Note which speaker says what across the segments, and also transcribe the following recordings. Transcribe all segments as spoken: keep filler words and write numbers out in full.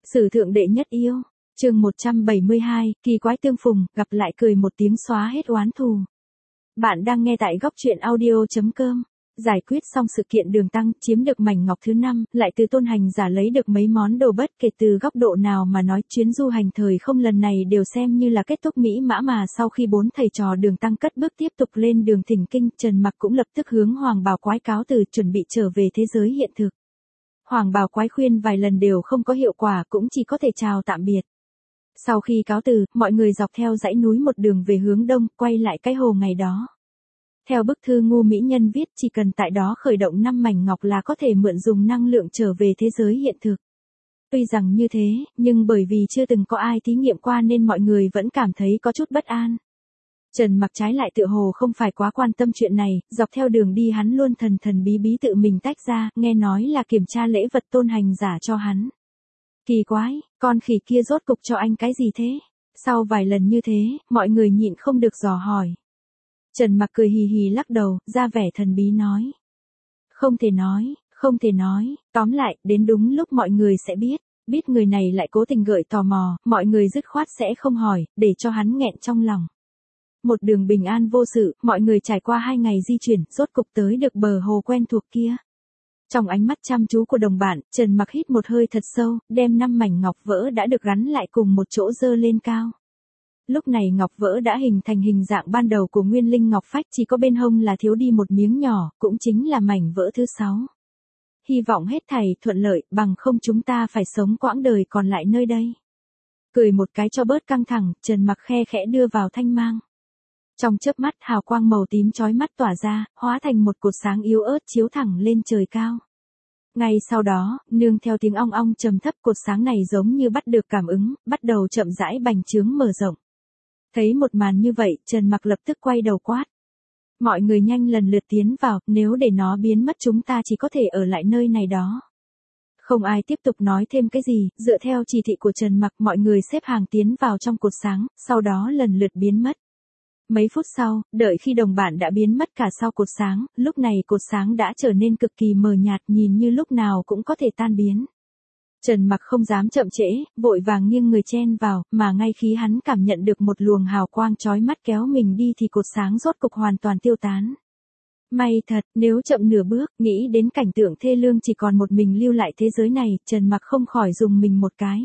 Speaker 1: Sử thượng đệ nhất yêu, chương một trăm bảy mươi hai, kỳ quái tương phùng, gặp lại cười một tiếng xóa hết oán thù. Bạn đang nghe tại góc truyện audio.com. Giải quyết xong sự kiện Đường Tăng chiếm được mảnh ngọc thứ năm, lại từ Tôn Hành Giả lấy được mấy món đồ bất kể từ góc độ nào mà nói, chuyến du hành thời không lần này đều xem như là kết thúc mỹ mã. Mà sau khi bốn thầy trò Đường Tăng cất bước tiếp tục lên đường thỉnh kinh, Trần Mặc cũng lập tức hướng Hoàng Bào Quái cáo từ, chuẩn bị trở về thế giới hiện thực. Hoàng Bào Quái khuyên vài lần đều không có hiệu quả, cũng chỉ có thể chào tạm biệt. Sau khi cáo từ, mọi người dọc theo dãy núi một đường về hướng đông, quay lại cái hồ ngày đó. Theo bức thư ngu mỹ nhân viết, chỉ cần tại đó khởi động năm mảnh ngọc là có thể mượn dùng năng lượng trở về thế giới hiện thực. Tuy rằng như thế, nhưng bởi vì chưa từng có ai thí nghiệm qua nên mọi người vẫn cảm thấy có chút bất an. Trần Mặc trái lại tựa hồ không phải quá quan tâm chuyện này, dọc theo đường đi hắn luôn thần thần bí bí tự mình tách ra, nghe nói là kiểm tra lễ vật Tôn Hành Giả cho hắn. Kỳ quái, con khỉ kia rốt cục cho anh cái gì thế? Sau vài lần như thế, mọi người nhịn không được dò hỏi. Trần Mặc cười hì hì lắc đầu, ra vẻ thần bí nói. Không thể nói, không thể nói, tóm lại, đến đúng lúc mọi người sẽ biết. Biết người này lại cố tình gợi tò mò, mọi người dứt khoát sẽ không hỏi, để cho hắn nghẹn trong lòng. Một đường bình an vô sự, mọi người trải qua hai ngày di chuyển, rốt cục tới được bờ hồ quen thuộc kia. Trong ánh mắt chăm chú của đồng bạn, Trần Mặc hít một hơi thật sâu, đem năm mảnh ngọc vỡ đã được gắn lại cùng một chỗ dơ lên cao. Lúc này ngọc vỡ đã hình thành hình dạng ban đầu của nguyên linh ngọc phách, chỉ có bên hông là thiếu đi một miếng nhỏ, cũng chính là mảnh vỡ thứ sáu. Hy vọng hết thảy thuận lợi, bằng không chúng ta phải sống quãng đời còn lại nơi đây. Cười một cái cho bớt căng thẳng, Trần Mặc khe khẽ đưa vào thanh mang. Trong chớp mắt hào quang màu tím chói mắt tỏa ra, hóa thành một cột sáng yếu ớt chiếu thẳng lên trời cao. Ngay sau đó, nương theo tiếng ong ong trầm thấp, cột sáng này giống như bắt được cảm ứng, bắt đầu chậm rãi bành trướng mở rộng. Thấy một màn như vậy, Trần Mặc lập tức quay đầu quát. Mọi người nhanh lần lượt tiến vào, nếu để nó biến mất chúng ta chỉ có thể ở lại nơi này đó. Không ai tiếp tục nói thêm cái gì, dựa theo chỉ thị của Trần Mặc, mọi người xếp hàng tiến vào trong cột sáng, sau đó lần lượt biến mất. Mấy phút sau, đợi khi đồng bạn đã biến mất cả sau cột sáng, lúc này cột sáng đã trở nên cực kỳ mờ nhạt, nhìn như lúc nào cũng có thể tan biến. Trần Mặc không dám chậm trễ, vội vàng nghiêng người chen vào, mà ngay khi hắn cảm nhận được một luồng hào quang chói mắt kéo mình đi thì cột sáng rốt cục hoàn toàn tiêu tán. May thật, nếu chậm nửa bước, nghĩ đến cảnh tượng thê lương chỉ còn một mình lưu lại thế giới này, Trần Mặc không khỏi dùng mình một cái.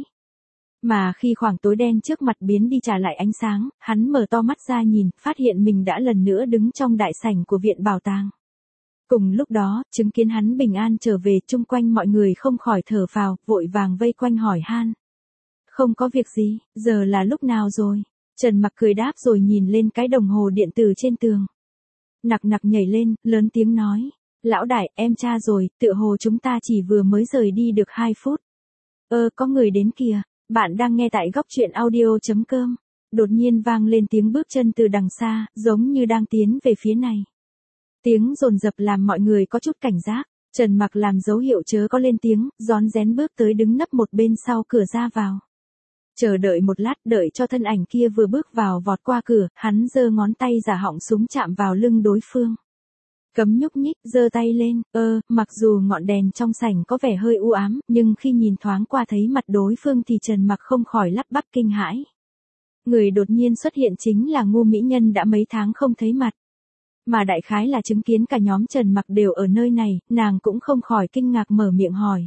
Speaker 1: Mà khi khoảng tối đen trước mặt biến đi trả lại ánh sáng, hắn mở to mắt ra nhìn, phát hiện mình đã lần nữa đứng trong đại sảnh của viện bảo tàng. Cùng lúc đó, chứng kiến hắn bình an trở về, chung quanh mọi người không khỏi thở phào, vội vàng vây quanh hỏi han. Không có việc gì, giờ là lúc nào rồi? Trần Mặc cười đáp rồi nhìn lên cái đồng hồ điện tử trên tường. Nặc nặc nhảy lên, lớn tiếng nói. Lão đại, em tra rồi, tựa hồ chúng ta chỉ vừa mới rời đi được hai phút. Ơ, có người đến kìa. Bạn đang nghe tại góc truyện audio.com. Đột nhiên vang lên tiếng bước chân từ đằng xa, giống như đang tiến về phía này. Tiếng dồn dập làm mọi người có chút cảnh giác. Trần Mặc làm dấu hiệu chớ có lên tiếng, rón rén bước tới đứng nấp một bên sau cửa ra vào. Chờ đợi một lát, đợi cho thân ảnh kia vừa bước vào vọt qua cửa, hắn giơ ngón tay giả họng súng chạm vào lưng đối phương. Cấm nhúc nhích, giơ tay lên, ơ, mặc dù ngọn đèn trong sảnh có vẻ hơi u ám, nhưng khi nhìn thoáng qua thấy mặt đối phương thì Trần Mặc không khỏi lắp bắp kinh hãi. Người đột nhiên xuất hiện chính là ngu mỹ nhân đã mấy tháng không thấy mặt. Mà đại khái là chứng kiến cả nhóm Trần Mặc đều ở nơi này, nàng cũng không khỏi kinh ngạc mở miệng hỏi.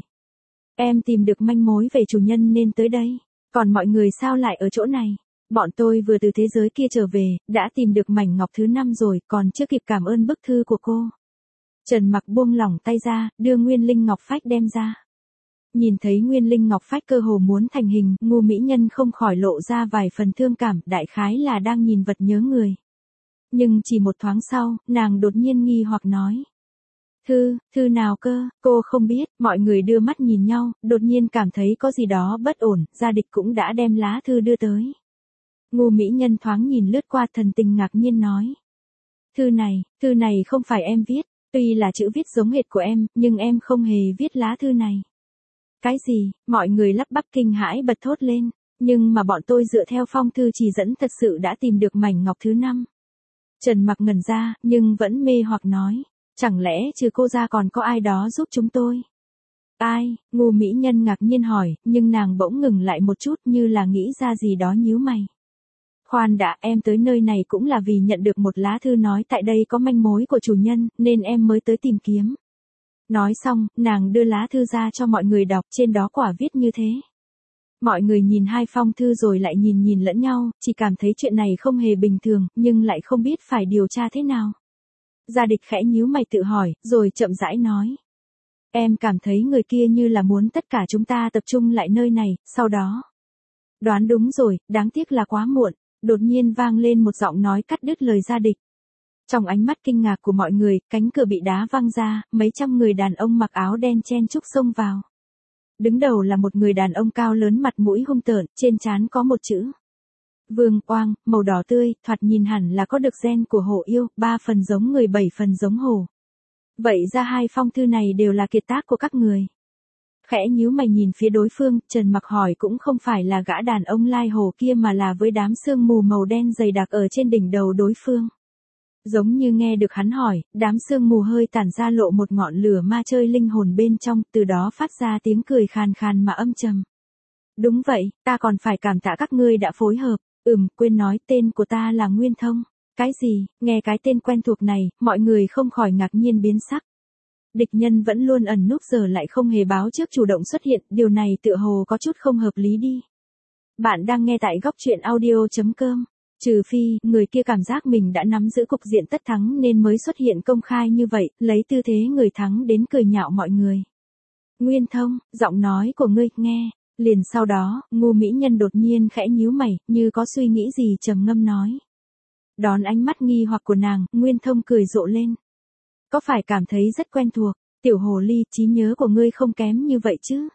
Speaker 1: Em tìm được manh mối về chủ nhân nên tới đây, còn mọi người sao lại ở chỗ này? Bọn tôi vừa từ thế giới kia trở về, đã tìm được mảnh ngọc thứ năm rồi, còn chưa kịp cảm ơn bức thư của cô. Trần Mặc buông lỏng tay ra, đưa nguyên linh ngọc phách đem ra. Nhìn thấy nguyên linh ngọc phách cơ hồ muốn thành hình, ngu mỹ nhân không khỏi lộ ra vài phần thương cảm, đại khái là đang nhìn vật nhớ người. Nhưng chỉ một thoáng sau, nàng đột nhiên nghi hoặc nói. Thư, thư nào cơ, cô không biết, mọi người đưa mắt nhìn nhau, đột nhiên cảm thấy có gì đó bất ổn, gia địch cũng đã đem lá thư đưa tới. Ngu mỹ nhân thoáng nhìn lướt qua thần tình ngạc nhiên nói. Thư này, thư này không phải em viết, tuy là chữ viết giống hệt của em, nhưng em không hề viết lá thư này. Cái gì, mọi người lắp bắp kinh hãi bật thốt lên, nhưng mà bọn tôi dựa theo phong thư chỉ dẫn thật sự đã tìm được mảnh ngọc thứ năm. Trần Mặc ngẩn ra, nhưng vẫn mê hoặc nói, chẳng lẽ trừ cô ra còn có ai đó giúp chúng tôi? Ai, ngu mỹ nhân ngạc nhiên hỏi, nhưng nàng bỗng ngừng lại một chút như là nghĩ ra gì đó nhíu mày. Khoan đã, em tới nơi này cũng là vì nhận được một lá thư nói tại đây có manh mối của chủ nhân, nên em mới tới tìm kiếm. Nói xong, nàng đưa lá thư ra cho mọi người đọc, trên đó quả viết như thế. Mọi người nhìn hai phong thư rồi lại nhìn nhìn lẫn nhau, chỉ cảm thấy chuyện này không hề bình thường, nhưng lại không biết phải điều tra thế nào. Gia Địch khẽ nhíu mày tự hỏi, rồi chậm rãi nói. Em cảm thấy người kia như là muốn tất cả chúng ta tập trung lại nơi này, sau đó. Đoán đúng rồi, đáng tiếc là quá muộn, đột nhiên vang lên một giọng nói cắt đứt lời Gia Địch. Trong ánh mắt kinh ngạc của mọi người, cánh cửa bị đá văng ra, mấy trăm người đàn ông mặc áo đen chen chúc xông vào. Đứng đầu là một người đàn ông cao lớn mặt mũi hung tợn, trên trán có một chữ. Vương Oang, màu đỏ tươi, thoạt nhìn hẳn là có được gen của hổ yêu, ba phần giống người bảy phần giống hổ. Vậy ra hai phong thư này đều là kiệt tác của các người. Khẽ nhíu mày nhìn phía đối phương, Trần Mặc hỏi cũng không phải là gã đàn ông lai hồ kia mà là với đám sương mù màu đen dày đặc ở trên đỉnh đầu đối phương. Giống như nghe được hắn hỏi, đám sương mù hơi tản ra lộ một ngọn lửa ma chơi linh hồn bên trong, từ đó phát ra tiếng cười khàn khàn mà âm trầm. Đúng vậy, ta còn phải cảm tạ các ngươi đã phối hợp, ừm, quên nói tên của ta là Nguyên Thông. Cái gì, nghe cái tên quen thuộc này, mọi người không khỏi ngạc nhiên biến sắc. Địch nhân vẫn luôn ẩn núp giờ lại không hề báo trước chủ động xuất hiện, điều này tựa hồ có chút không hợp lý đi. Bạn đang nghe tại góc truyện audio chấm com. Trừ phi, người kia cảm giác mình đã nắm giữ cục diện tất thắng nên mới xuất hiện công khai như vậy, lấy tư thế người thắng đến cười nhạo mọi người. Nguyên Thông, giọng nói của ngươi, nghe. Liền sau đó, ngu mỹ nhân đột nhiên khẽ nhíu mày, như có suy nghĩ gì trầm ngâm nói. Đón ánh mắt nghi hoặc của nàng, Nguyên Thông cười rộ lên. Có phải cảm thấy rất quen thuộc, tiểu hồ ly, trí nhớ của ngươi không kém như vậy chứ?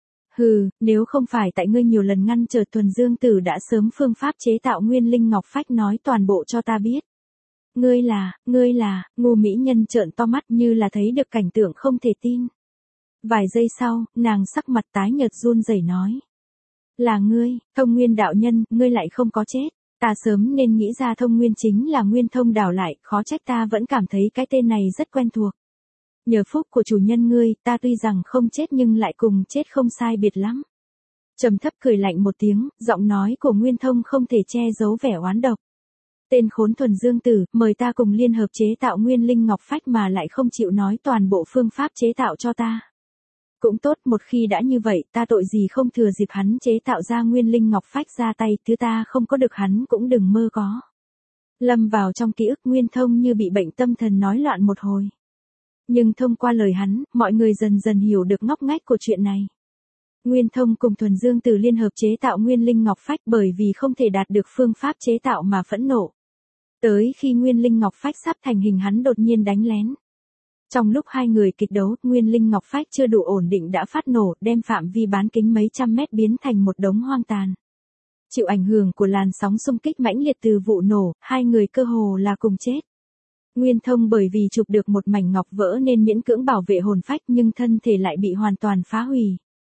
Speaker 1: Hừ, nếu không phải tại ngươi nhiều lần ngăn trở Thuần Dương Tử đã sớm phương pháp chế tạo Nguyên Linh Ngọc Phách nói toàn bộ cho ta biết. Ngươi là, ngươi là, ngu mỹ nhân trợn to mắt như là thấy được cảnh tượng không thể tin. Vài giây sau, nàng sắc mặt tái nhợt run rẩy nói. Là ngươi, Thông Nguyên đạo nhân, ngươi lại không có chết. Ta sớm nên nghĩ ra Thông Nguyên chính là Nguyên Thông đảo lại, khó trách ta vẫn cảm thấy cái tên này rất quen thuộc. Nhờ phúc của chủ nhân ngươi, ta tuy rằng không chết nhưng lại cùng chết không sai biệt lắm. Trầm thấp cười lạnh một tiếng, giọng nói của Nguyên Thông không thể che giấu vẻ oán độc. Tên khốn Thuần Dương Tử, mời ta cùng liên hợp chế tạo Nguyên Linh Ngọc Phách mà lại không chịu nói toàn bộ phương pháp chế tạo cho ta. Cũng tốt, một khi đã như vậy, ta tội gì không thừa dịp hắn chế tạo ra Nguyên Linh Ngọc Phách ra tay, thứ ta không có được hắn cũng đừng mơ có. Lâm vào trong ký ức Nguyên Thông như bị bệnh tâm thần nói loạn một hồi. Nhưng thông qua lời hắn, mọi người dần dần hiểu được ngóc ngách của chuyện này. Nguyên Thông cùng Thuần Dương Tử liên hợp chế tạo Nguyên Linh Ngọc Phách bởi vì không thể đạt được phương pháp chế tạo mà phẫn nộ. Tới khi Nguyên Linh Ngọc Phách sắp thành hình hắn đột nhiên đánh lén. Trong lúc hai người kịch đấu, Nguyên Linh Ngọc Phách chưa đủ ổn định đã phát nổ, đem phạm vi bán kính mấy trăm mét biến thành một đống hoang tàn. Chịu ảnh hưởng của làn sóng xung kích mãnh liệt từ vụ nổ, hai người cơ hồ là cùng chết. Nguyên Thông bởi vì chụp được một mảnh ngọc vỡ nên miễn cưỡng bảo vệ hồn phách nhưng thân thể lại bị hoàn toàn phá hủy.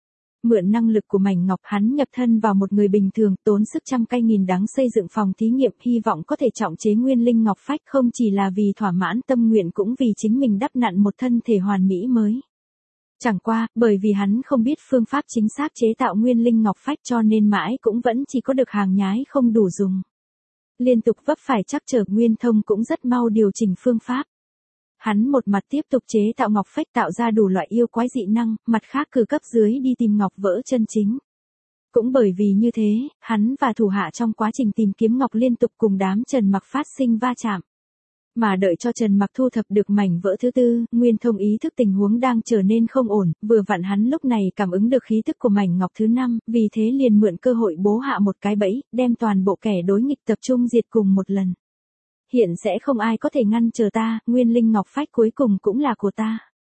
Speaker 1: Mượn năng lực của mảnh ngọc hắn nhập thân vào một người bình thường, tốn sức trăm cây nghìn đắng xây dựng phòng thí nghiệm hy vọng có thể trọng chế Nguyên Linh Ngọc Phách không chỉ là vì thỏa mãn tâm nguyện cũng vì chính mình đắp nặn một thân thể hoàn mỹ mới. Chẳng qua, bởi vì hắn không biết phương pháp chính xác chế tạo Nguyên Linh Ngọc Phách cho nên mãi cũng vẫn chỉ có được hàng nhái không đủ dùng. Liên tục vấp phải trắc trở, Nguyên Thông cũng rất mau điều chỉnh phương pháp. Hắn một mặt tiếp tục chế tạo ngọc phách tạo ra đủ loại yêu quái dị năng, mặt khác cử cấp dưới đi tìm ngọc vỡ chân chính. Cũng bởi vì như thế, hắn và thủ hạ trong quá trình tìm kiếm ngọc liên tục cùng đám Trần Mặc phát sinh va chạm. Mà đợi cho Trần Mặc thu thập được mảnh vỡ thứ tư, Nguyên Thông ý thức tình huống đang trở nên không ổn, vừa vặn hắn lúc này cảm ứng được khí tức của mảnh ngọc thứ năm, vì thế liền mượn cơ hội bố hạ một cái bẫy, đem toàn bộ kẻ đối nghịch tập trung diệt cùng một lần. Hiện sẽ không ai có thể ngăn trở ta, Nguyên Linh Ngọc Phách cuối cùng cũng là của ta.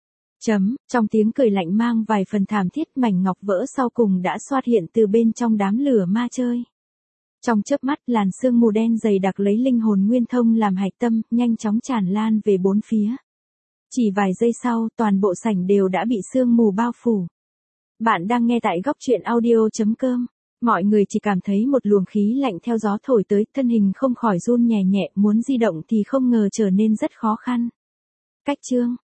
Speaker 1: Chấm, trong tiếng cười lạnh mang vài phần thảm thiết, mảnh ngọc vỡ sau cùng đã xuất hiện từ bên trong đám lửa ma chơi. Trong chớp mắt, làn sương mù đen dày đặc lấy linh hồn Nguyên Thông làm hạch tâm, nhanh chóng tràn lan về bốn phía. Chỉ vài giây sau, toàn bộ sảnh đều đã bị sương mù bao phủ. Bạn đang nghe tại góc truyện audio chấm com. Mọi người chỉ cảm thấy một luồng khí lạnh theo gió thổi tới, thân hình không khỏi run nhẹ nhẹ, muốn di động thì không ngờ trở nên rất khó khăn. Cách chương